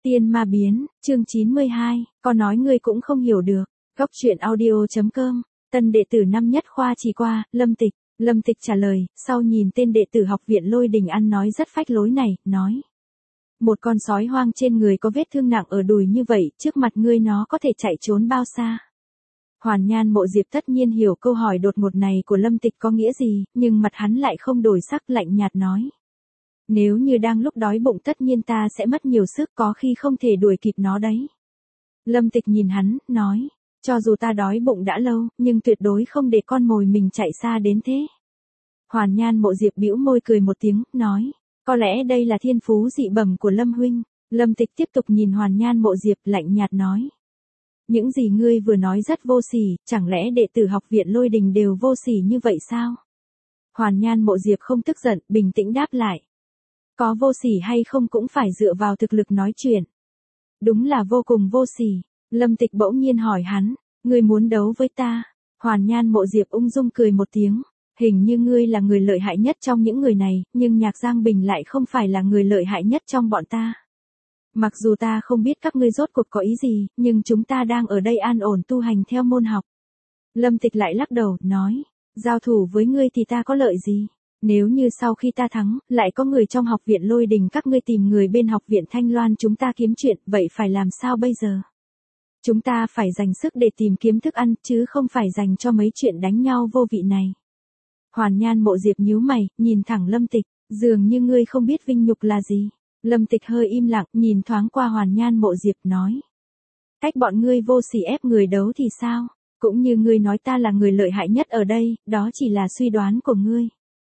Tiên ma biến, chương 92, có nói ngươi cũng không hiểu được. Góc truyện audio.com, tân đệ tử năm nhất khoa chỉ qua, Lâm Tịch. Lâm Tịch trả lời, sau nhìn tên đệ tử học viện Lôi Đình ăn nói rất phách lối này, nói. Một con sói hoang trên người có vết thương nặng ở đùi như vậy, trước mặt ngươi nó có thể chạy trốn bao xa? Hoàn Nhan Mộ Diệp tất nhiên hiểu câu hỏi đột ngột này của Lâm Tịch có nghĩa gì, nhưng mặt hắn lại không đổi sắc, lạnh nhạt nói. Nếu như đang lúc đói bụng tất nhiên ta sẽ mất nhiều sức, có khi không thể đuổi kịp nó đấy. Lâm Tịch nhìn hắn, nói, cho dù ta đói bụng đã lâu, nhưng tuyệt đối không để con mồi mình chạy xa đến thế. Hoàn Nhan Mộ Diệp bĩu môi cười một tiếng, nói, có lẽ đây là thiên phú dị bẩm của Lâm huynh. Lâm Tịch tiếp tục nhìn Hoàn Nhan Mộ Diệp, lạnh nhạt nói. Những gì ngươi vừa nói rất vô sỉ, chẳng lẽ đệ tử học viện Lôi Đình đều vô sỉ như vậy sao? Hoàn Nhan Mộ Diệp không tức giận, bình tĩnh đáp lại. Có vô sỉ hay không cũng phải dựa vào thực lực nói chuyện. Đúng là vô cùng vô sỉ. Lâm Tịch bỗng nhiên hỏi hắn, ngươi muốn đấu với ta? Hoàn Nhan Mộ Diệp ung dung cười một tiếng. Hình như ngươi là người lợi hại nhất trong những người này, nhưng Nhạc Giang Bình lại không phải là người lợi hại nhất trong bọn ta. Mặc dù ta không biết các ngươi rốt cuộc có ý gì, nhưng chúng ta đang ở đây an ổn tu hành theo môn học. Lâm Tịch lại lắc đầu, nói, giao thủ với ngươi thì ta có lợi gì? Nếu như sau khi ta thắng, lại có người trong học viện Lôi Đình các ngươi tìm người bên học viện Thanh Loan chúng ta kiếm chuyện, vậy phải làm sao bây giờ? Chúng ta phải dành sức để tìm kiếm thức ăn, chứ không phải dành cho mấy chuyện đánh nhau vô vị này. Hoàn Nhan Mộ Diệp nhíu mày, nhìn thẳng Lâm Tịch, dường như ngươi không biết vinh nhục là gì. Lâm Tịch hơi im lặng, nhìn thoáng qua Hoàn Nhan Mộ Diệp nói. Cách bọn ngươi vô sỉ ép người đấu thì sao? Cũng như ngươi nói ta là người lợi hại nhất ở đây, đó chỉ là suy đoán của ngươi.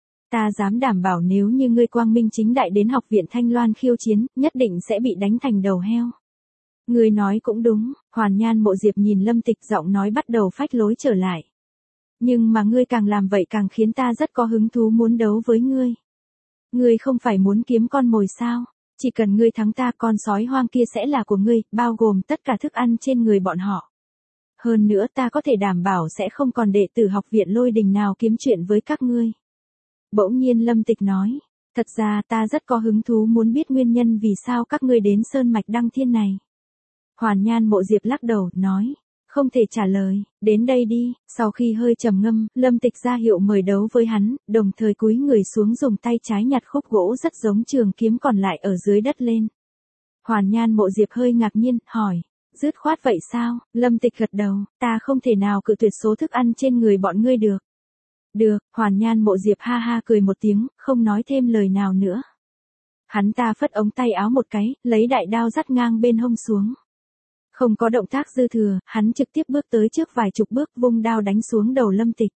Ta dám đảm bảo nếu như ngươi quang minh chính đại đến học viện Thanh Loan khiêu chiến, nhất định sẽ bị đánh thành đầu heo. Ngươi nói cũng đúng, Hoàn Nhan Mộ Diệp nhìn Lâm Tịch giọng nói bắt đầu phách lối trở lại. Nhưng mà ngươi càng làm vậy càng khiến ta rất có hứng thú muốn đấu với ngươi. Ngươi không phải muốn kiếm con mồi sao? Chỉ cần ngươi thắng ta con sói hoang kia sẽ là của ngươi, bao gồm tất cả thức ăn trên người bọn họ. Hơn nữa ta có thể đảm bảo sẽ không còn đệ tử học viện Lôi Đình nào kiếm chuyện với các ngươi. Bỗng nhiên Lâm Tịch nói, thật ra ta rất có hứng thú muốn biết nguyên nhân vì sao các ngươi đến Sơn Mạch Đăng Thiên này. Hoàn Nhan Mộ Diệp lắc đầu, nói, không thể trả lời, đến đây đi. Sau khi hơi trầm ngâm, Lâm Tịch ra hiệu mời đấu với hắn, đồng thời cúi người xuống dùng tay trái nhặt khúc gỗ rất giống trường kiếm còn lại ở dưới đất lên. Hoàn Nhan Mộ Diệp hơi ngạc nhiên, hỏi, dứt khoát vậy sao? Lâm Tịch gật đầu, ta không thể nào cự tuyệt số thức ăn trên người bọn ngươi được. Được, Hoàn Nhan Mộ Diệp ha ha cười một tiếng, không nói thêm lời nào nữa. Hắn ta phất ống tay áo một cái, lấy đại đao dắt ngang bên hông xuống. Không có động tác dư thừa, hắn trực tiếp bước tới trước vài chục bước vung đao đánh xuống đầu Lâm Tịch.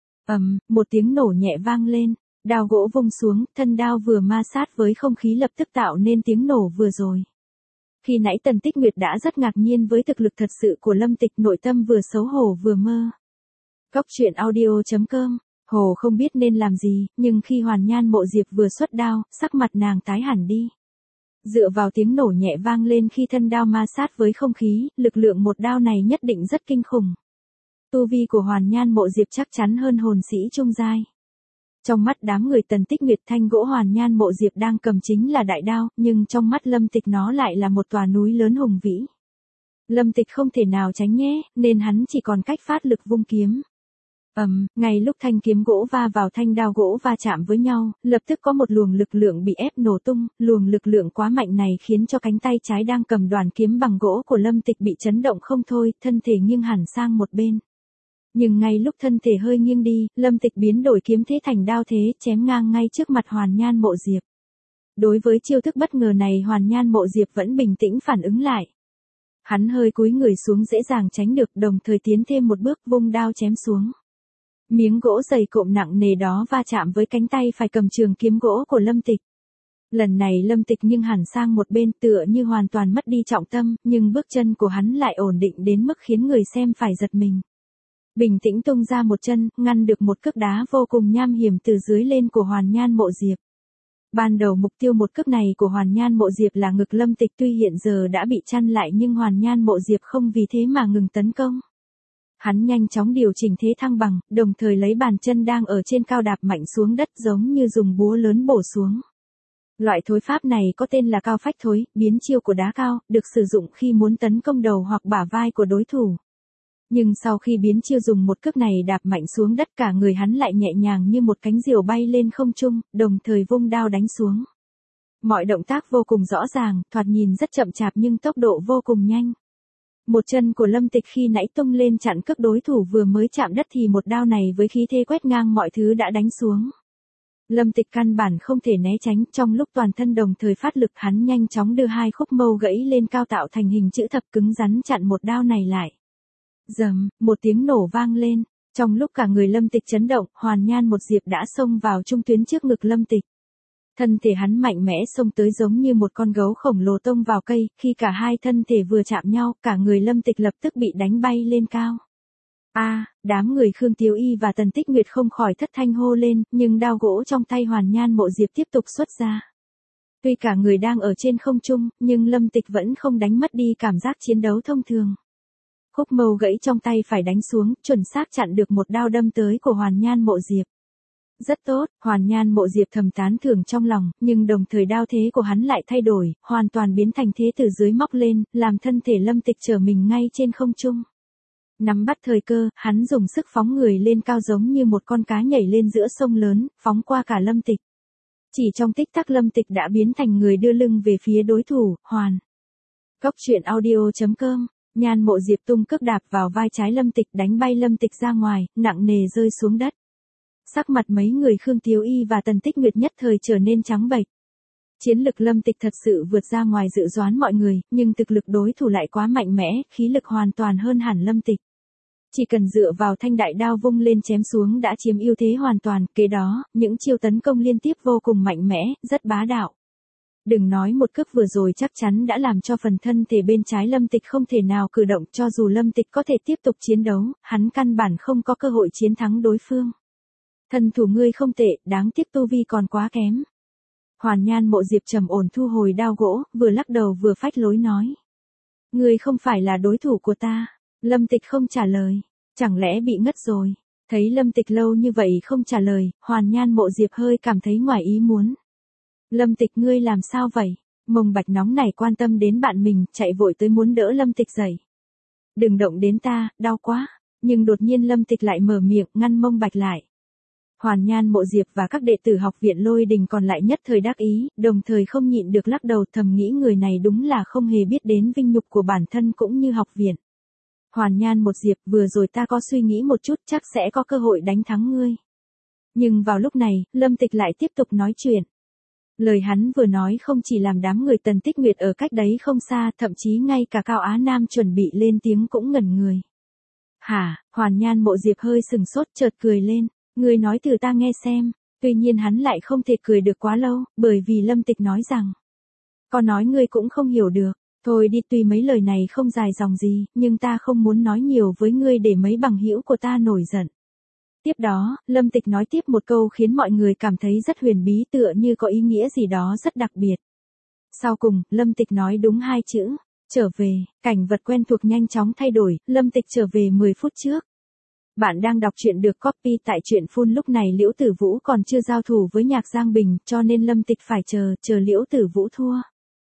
Một tiếng nổ nhẹ vang lên, đao gỗ vung xuống, thân đao vừa ma sát với không khí lập tức tạo nên tiếng nổ vừa rồi. Khi nãy Tần Tích Nguyệt đã rất ngạc nhiên với thực lực thật sự của Lâm Tịch, nội tâm vừa xấu hổ vừa mơ. Góc truyện audio.com, Hồ không biết nên làm gì, nhưng khi Hoàn Nhan Mộ Diệp vừa xuất đao, sắc mặt nàng tái hẳn đi. Dựa vào tiếng nổ nhẹ vang lên khi thân đao ma sát với không khí, lực lượng một đao này nhất định rất kinh khủng. Tu vi của Hoàn Nhan Mộ Diệp chắc chắn hơn hồn sĩ trung giai. Trong mắt đám người Tần Tích Nguyệt, thanh gỗ Hoàn Nhan Mộ Diệp đang cầm chính là đại đao, nhưng trong mắt Lâm Tịch nó lại là một tòa núi lớn hùng vĩ. Lâm Tịch không thể nào tránh nhé, nên hắn chỉ còn cách phát lực vung kiếm. Ngay lúc thanh kiếm gỗ va vào thanh đao gỗ va chạm với nhau, lập tức có một luồng lực lượng bị ép nổ tung, luồng lực lượng quá mạnh này khiến cho cánh tay trái đang cầm đoàn kiếm bằng gỗ của Lâm Tịch bị chấn động không thôi, thân thể nghiêng hẳn sang một bên. Nhưng ngay lúc thân thể hơi nghiêng đi, Lâm Tịch biến đổi kiếm thế thành đao thế, chém ngang ngay trước mặt Hoàn Nhan Mộ Diệp. Đối với chiêu thức bất ngờ này Hoàn Nhan Mộ Diệp vẫn bình tĩnh phản ứng lại. Hắn hơi cúi người xuống dễ dàng tránh được, đồng thời tiến thêm một bước vung đao chém xuống. Miếng gỗ dày cộm nặng nề đó va chạm với cánh tay phải cầm trường kiếm gỗ của Lâm Tịch. Lần này Lâm Tịch nghiêng hẳn sang một bên tựa như hoàn toàn mất đi trọng tâm, nhưng bước chân của hắn lại ổn định đến mức khiến người xem phải giật mình. Bình tĩnh tung ra một chân, ngăn được một cước đá vô cùng nham hiểm từ dưới lên của Hoàn Nhan Mộ Diệp. Ban đầu mục tiêu một cước này của Hoàn Nhan Mộ Diệp là ngực Lâm Tịch, tuy hiện giờ đã bị chặn lại nhưng Hoàn Nhan Mộ Diệp không vì thế mà ngừng tấn công. Hắn nhanh chóng điều chỉnh thế thăng bằng, đồng thời lấy bàn chân đang ở trên cao đạp mạnh xuống đất giống như dùng búa lớn bổ xuống. Loại thối pháp này có tên là cao phách thối, biến chiêu của đá cao, được sử dụng khi muốn tấn công đầu hoặc bả vai của đối thủ. Nhưng sau khi biến chiêu dùng một cước này đạp mạnh xuống đất, cả người hắn lại nhẹ nhàng như một cánh diều bay lên không trung, đồng thời vung đao đánh xuống. Mọi động tác vô cùng rõ ràng, thoạt nhìn rất chậm chạp nhưng tốc độ vô cùng nhanh. Một chân của Lâm Tịch khi nãy tung lên chặn cước đối thủ vừa mới chạm đất thì một đao này với khí thế quét ngang mọi thứ đã đánh xuống. Lâm Tịch căn bản không thể né tránh, trong lúc toàn thân đồng thời phát lực hắn nhanh chóng đưa hai khúc mâu gãy lên cao tạo thành hình chữ thập cứng rắn chặn một đao này lại. Rầm, một tiếng nổ vang lên, trong lúc cả người Lâm Tịch chấn động, Hoàn Nhan một diệp đã xông vào trung tuyến trước ngực Lâm Tịch. Thân thể hắn mạnh mẽ xông tới giống như một con gấu khổng lồ tông vào cây, khi cả hai thân thể vừa chạm nhau, cả người Lâm Tịch lập tức bị đánh bay lên cao. Đám người Khương Tiếu Y và Tần Tích Nguyệt không khỏi thất thanh hô lên, nhưng đao gỗ trong tay Hoàn Nhan Mộ Diệp tiếp tục xuất ra. Tuy cả người đang ở trên không trung, nhưng Lâm Tịch vẫn không đánh mất đi cảm giác chiến đấu thông thường. Khúc mâu gãy trong tay phải đánh xuống, chuẩn xác chặn được một đao đâm tới của Hoàn Nhan Mộ Diệp. Rất tốt, Hoàn Nhan Mộ Diệp thầm tán thưởng trong lòng, nhưng đồng thời đao thế của hắn lại thay đổi, hoàn toàn biến thành thế từ dưới móc lên, làm thân thể Lâm Tịch trở mình ngay trên không trung. Nắm bắt thời cơ, hắn dùng sức phóng người lên cao giống như một con cá nhảy lên giữa sông lớn, phóng qua cả Lâm Tịch. Chỉ trong tích tắc Lâm Tịch đã biến thành người đưa lưng về phía đối thủ, Góc truyện audio.com, Nhan Mộ Diệp tung cước đạp vào vai trái Lâm Tịch đánh bay Lâm Tịch ra ngoài, nặng nề rơi xuống đất. Sắc mặt mấy người Khương Tiếu Y và Tần Tích Nguyệt nhất thời trở nên trắng bệch. Chiến lực Lâm Tịch thật sự vượt ra ngoài dự đoán mọi người, nhưng thực lực đối thủ lại quá mạnh mẽ, khí lực hoàn toàn hơn hẳn Lâm Tịch. Chỉ cần dựa vào thanh đại đao vung lên chém xuống đã chiếm ưu thế hoàn toàn, kế đó, những chiêu tấn công liên tiếp vô cùng mạnh mẽ, rất bá đạo. Đừng nói một cước vừa rồi chắc chắn đã làm cho phần thân thể bên trái Lâm Tịch không thể nào cử động, cho dù Lâm Tịch có thể tiếp tục chiến đấu, hắn căn bản không có cơ hội chiến thắng đối phương. Thân thủ ngươi không tệ, đáng tiếc tu vi còn quá kém. Hoàn Nhan Mộ Diệp trầm ổn thu hồi đao gỗ, vừa lắc đầu vừa phách lối nói. Ngươi không phải là đối thủ của ta. Lâm Tịch không trả lời. Chẳng lẽ bị ngất rồi? Thấy Lâm Tịch lâu như vậy không trả lời, Hoàn Nhan Mộ Diệp hơi cảm thấy ngoài ý muốn. Lâm Tịch ngươi làm sao vậy? Mông Bạch nóng này quan tâm đến bạn mình, chạy vội tới muốn đỡ Lâm Tịch dậy. Đừng động đến ta, đau quá. Nhưng đột nhiên Lâm Tịch lại mở miệng ngăn Mông Bạch lại. Hoàn Nhan Mộ Diệp và các đệ tử học viện Lôi Đình còn lại nhất thời đắc ý, đồng thời không nhịn được lắc đầu thầm nghĩ người này đúng là không hề biết đến vinh nhục của bản thân cũng như học viện. Hoàn Nhan Một Diệp, vừa rồi ta có suy nghĩ một chút chắc sẽ có cơ hội đánh thắng ngươi. Nhưng vào lúc này, Lâm Tịch lại tiếp tục nói chuyện. Lời hắn vừa nói không chỉ làm đám người Tần Tích Nguyệt ở cách đấy không xa, thậm chí ngay cả Cao Á Nam chuẩn bị lên tiếng cũng ngẩn người. Hả? Hoàn Nhan Mộ Diệp hơi sừng sốt chợt cười lên. Ngươi nói từ ta nghe xem. Tuy nhiên hắn lại không thể cười được quá lâu, bởi vì Lâm Tịch nói rằng. Con nói ngươi cũng không hiểu được. Thôi đi, tuy mấy lời này không dài dòng gì, nhưng ta không muốn nói nhiều với ngươi để mấy bằng hữu của ta nổi giận. Tiếp đó, Lâm Tịch nói tiếp một câu khiến mọi người cảm thấy rất huyền bí, tựa như có ý nghĩa gì đó rất đặc biệt. Sau cùng, Lâm Tịch nói đúng hai chữ, trở về, cảnh vật quen thuộc nhanh chóng thay đổi, Lâm Tịch trở về 10 phút trước. Bạn đang đọc truyện được copy tại truyện Phun, lúc này Liễu Tử Vũ còn chưa giao thủ với Nhạc Giang Bình, cho nên Lâm Tịch phải chờ Liễu Tử Vũ thua.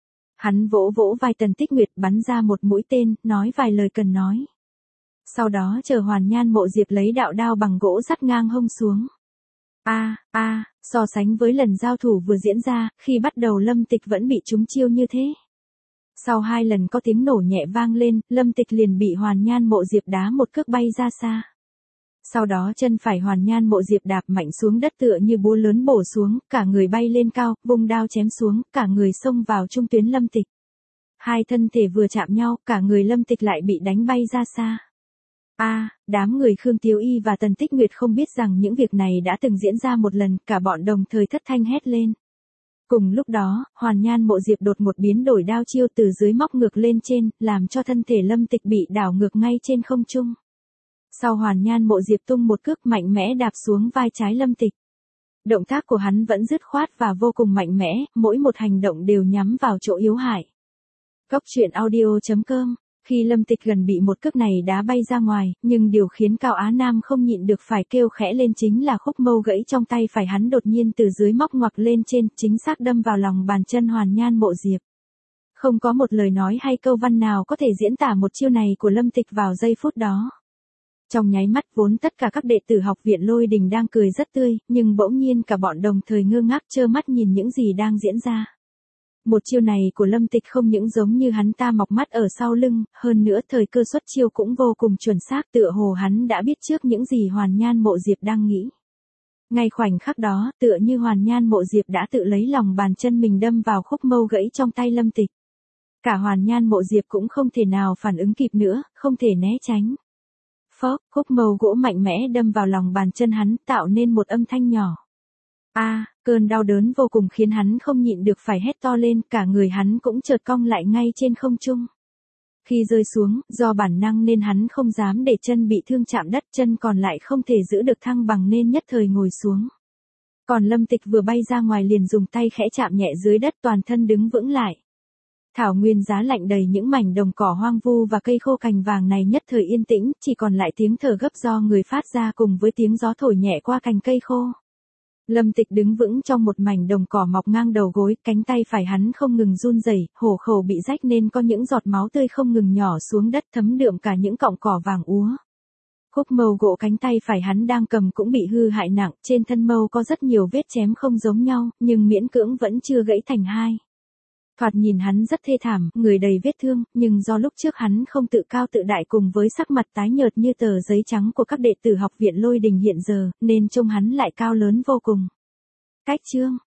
Hắn vỗ vỗ vai Tần Tích Nguyệt bắn ra một mũi tên, nói vài lời cần nói. Sau đó chờ Hoàn Nhan Mộ Diệp lấy đạo đao bằng gỗ dắt ngang hông xuống. So sánh với lần giao thủ vừa diễn ra, khi bắt đầu Lâm Tịch vẫn bị trúng chiêu như thế. Sau 2 lần có tiếng nổ nhẹ vang lên, Lâm Tịch liền bị Hoàn Nhan Mộ Diệp đá một cước bay ra xa. Sau đó chân phải Hoàn Nhan Mộ Diệp đạp mạnh xuống đất tựa như búa lớn bổ xuống, cả người bay lên cao, vung đao chém xuống, cả người xông vào trung tuyến Lâm Tịch. Hai thân thể vừa chạm nhau, cả người Lâm Tịch lại bị đánh bay ra xa. Đám người Khương Tiếu Y và Tần Tích Nguyệt không biết rằng những việc này đã từng diễn ra một lần, cả bọn đồng thời thất thanh hét lên. Cùng lúc đó, Hoàn Nhan Mộ Diệp đột một biến đổi đao chiêu từ dưới móc ngược lên trên, làm cho thân thể Lâm Tịch bị đảo ngược ngay trên không trung. Sau Hoàn Nhan Mộ Diệp tung một cước mạnh mẽ đạp xuống vai trái Lâm Tịch. Động tác của hắn vẫn dứt khoát và vô cùng mạnh mẽ, mỗi một hành động đều nhắm vào chỗ yếu hại. Góc truyện audio.com Khi Lâm Tịch gần bị một cước này đá bay ra ngoài, nhưng điều khiến Cao Á Nam không nhịn được phải kêu khẽ lên chính là khúc mâu gãy trong tay phải hắn đột nhiên từ dưới móc ngoặc lên trên, chính xác đâm vào lòng bàn chân Hoàn Nhan Mộ Diệp. Không có một lời nói hay câu văn nào có thể diễn tả một chiêu này của Lâm Tịch vào giây phút đó. Trong nháy mắt vốn tất cả các đệ tử học viện Lôi Đình đang cười rất tươi, nhưng bỗng nhiên cả bọn đồng thời ngơ ngác trơ mắt nhìn những gì đang diễn ra. Một chiêu này của Lâm Tịch không những giống như hắn ta mọc mắt ở sau lưng, hơn nữa thời cơ xuất chiêu cũng vô cùng chuẩn xác, tựa hồ hắn đã biết trước những gì Hoàn Nhan Mộ Diệp đang nghĩ. Ngay khoảnh khắc đó, tựa như Hoàn Nhan Mộ Diệp đã tự lấy lòng bàn chân mình đâm vào khúc mâu gãy trong tay Lâm Tịch. Cả Hoàn Nhan Mộ Diệp cũng không thể nào phản ứng kịp nữa, không thể né tránh. Phốc, khúc mâu gỗ mạnh mẽ đâm vào lòng bàn chân hắn, tạo nên một âm thanh nhỏ. Cơn đau đớn vô cùng khiến hắn không nhịn được phải hét to lên, cả người hắn cũng chợt cong lại ngay trên không trung. Khi rơi xuống, do bản năng nên hắn không dám để chân bị thương chạm đất, chân còn lại không thể giữ được thăng bằng nên nhất thời ngồi xuống. Còn Lâm Tịch vừa bay ra ngoài liền dùng tay khẽ chạm nhẹ dưới đất, toàn thân đứng vững lại. Thảo nguyên giá lạnh đầy những mảnh đồng cỏ hoang vu và cây khô cành vàng này nhất thời yên tĩnh, chỉ còn lại tiếng thở gấp do người phát ra cùng với tiếng gió thổi nhẹ qua cành cây khô. Lâm Tịch đứng vững trong một mảnh đồng cỏ mọc ngang đầu gối, cánh tay phải hắn không ngừng run rẩy, hổ khẩu bị rách nên có những giọt máu tươi không ngừng nhỏ xuống đất thấm đượm cả những cọng cỏ vàng úa. Khúc mâu gỗ cánh tay phải hắn đang cầm cũng bị hư hại nặng, trên thân mâu có rất nhiều vết chém không giống nhau, nhưng miễn cưỡng vẫn chưa gãy thành hai. Thoạt nhìn hắn rất thê thảm, người đầy vết thương, nhưng do lúc trước hắn không tự cao tự đại cùng với sắc mặt tái nhợt như tờ giấy trắng của các đệ tử học viện Lôi Đình hiện giờ, nên trông hắn lại cao lớn vô cùng. Cách chương